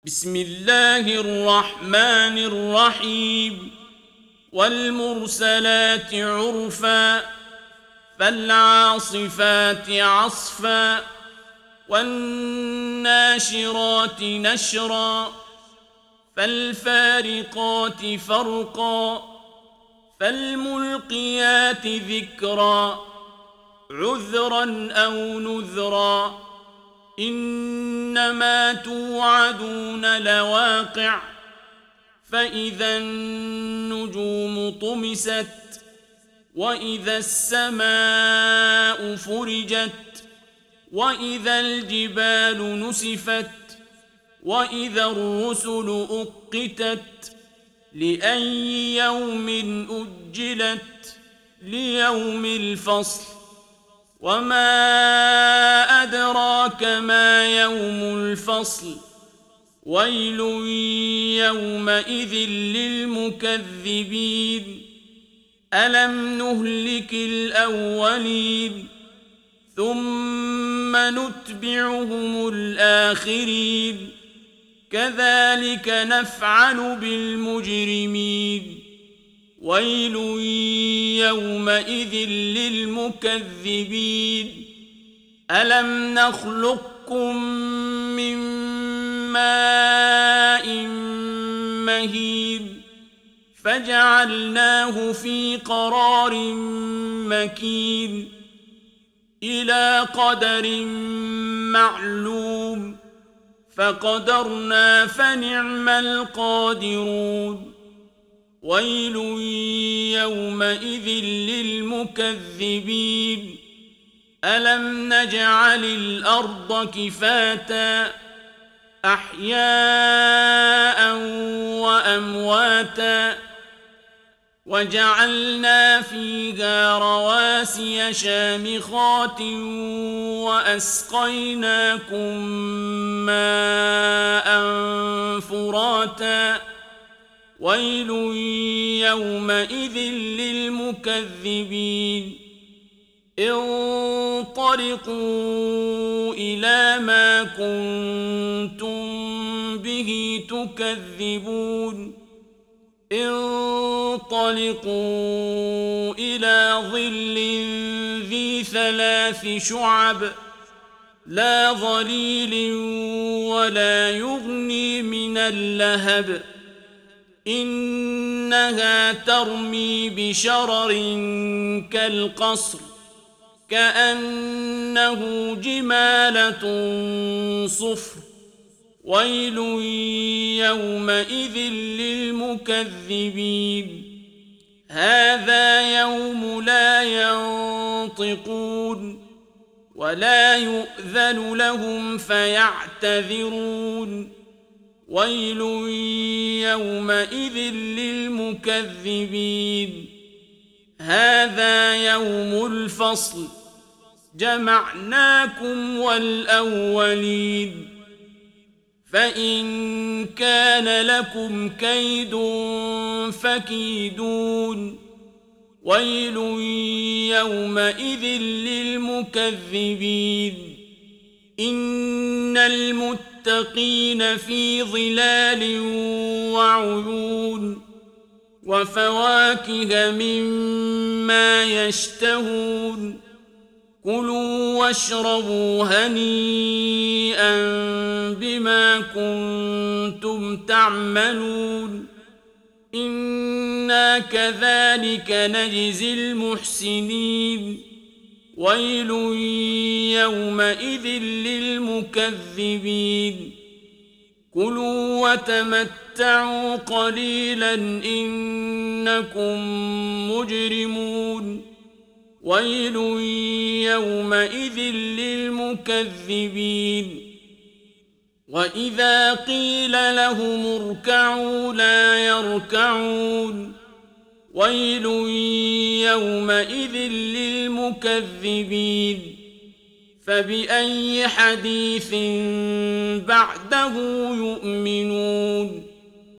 بسم الله الرحمن الرحيم والمرسلات عرفا فالعاصفات عصفا والناشرات نشرا فالفارقات فرقا فالملقيات ذكرا عذرا أو نذرا إنما توعدون لواقع فإذا النجوم طمست وإذا السماء فرجت وإذا الجبال نسفت وإذا الرسل أقتت لأي يوم أجلت ليوم الفصل وما أدراك ما يوم الفصل ويل يومئذ للمكذبين ألم نهلك الأولين ثم نتبعهم الآخرين كذلك نفعل بالمجرمين ويل يومئذ للمكذبين ألم نخلقكم من ماء مهين فجعلناه في قرار مكين إلى قدر معلوم فقدرنا فنعم القادرون ويل يومئذ للمكذبين ألم نجعل الأرض كفاتا أحياء وأمواتا وجعلنا فيها رواسي شامخات وأسقيناكم ماء فراتا ويل يومئذ للمكذبين انطلقوا إلى ما كنتم به تكذبون انطلقوا إلى ظل ذي ثلاث شعب لا ظليل ولا يغني من اللهب إنها ترمي بشرر كالقصر كأنه جمالة صفر ويل يومئذ للمكذبين هذا يوم لا ينطقون ولا يؤذن لهم فيعتذرون ويل يومئذ للمكذبين هذا يوم الفصل جمعناكم والأولين فإن كان لكم كيد فكيدون ويل يومئذ للمكذبين إن المتقين في ظلال وعيون وفواكه مما يشتهون كلوا واشربوا هنيئا بما كنتم تعملون إنا كذلك نجزي المحسنين ويل يومئذ للمكذبين كلوا وتمتعوا قليلا إنكم مجرمون ويل يومئذ للمكذبين وإذا قيل لهم اركعوا لا يركعون ويل يومئذ للمكذبين فبأي حديث بعده يؤمنون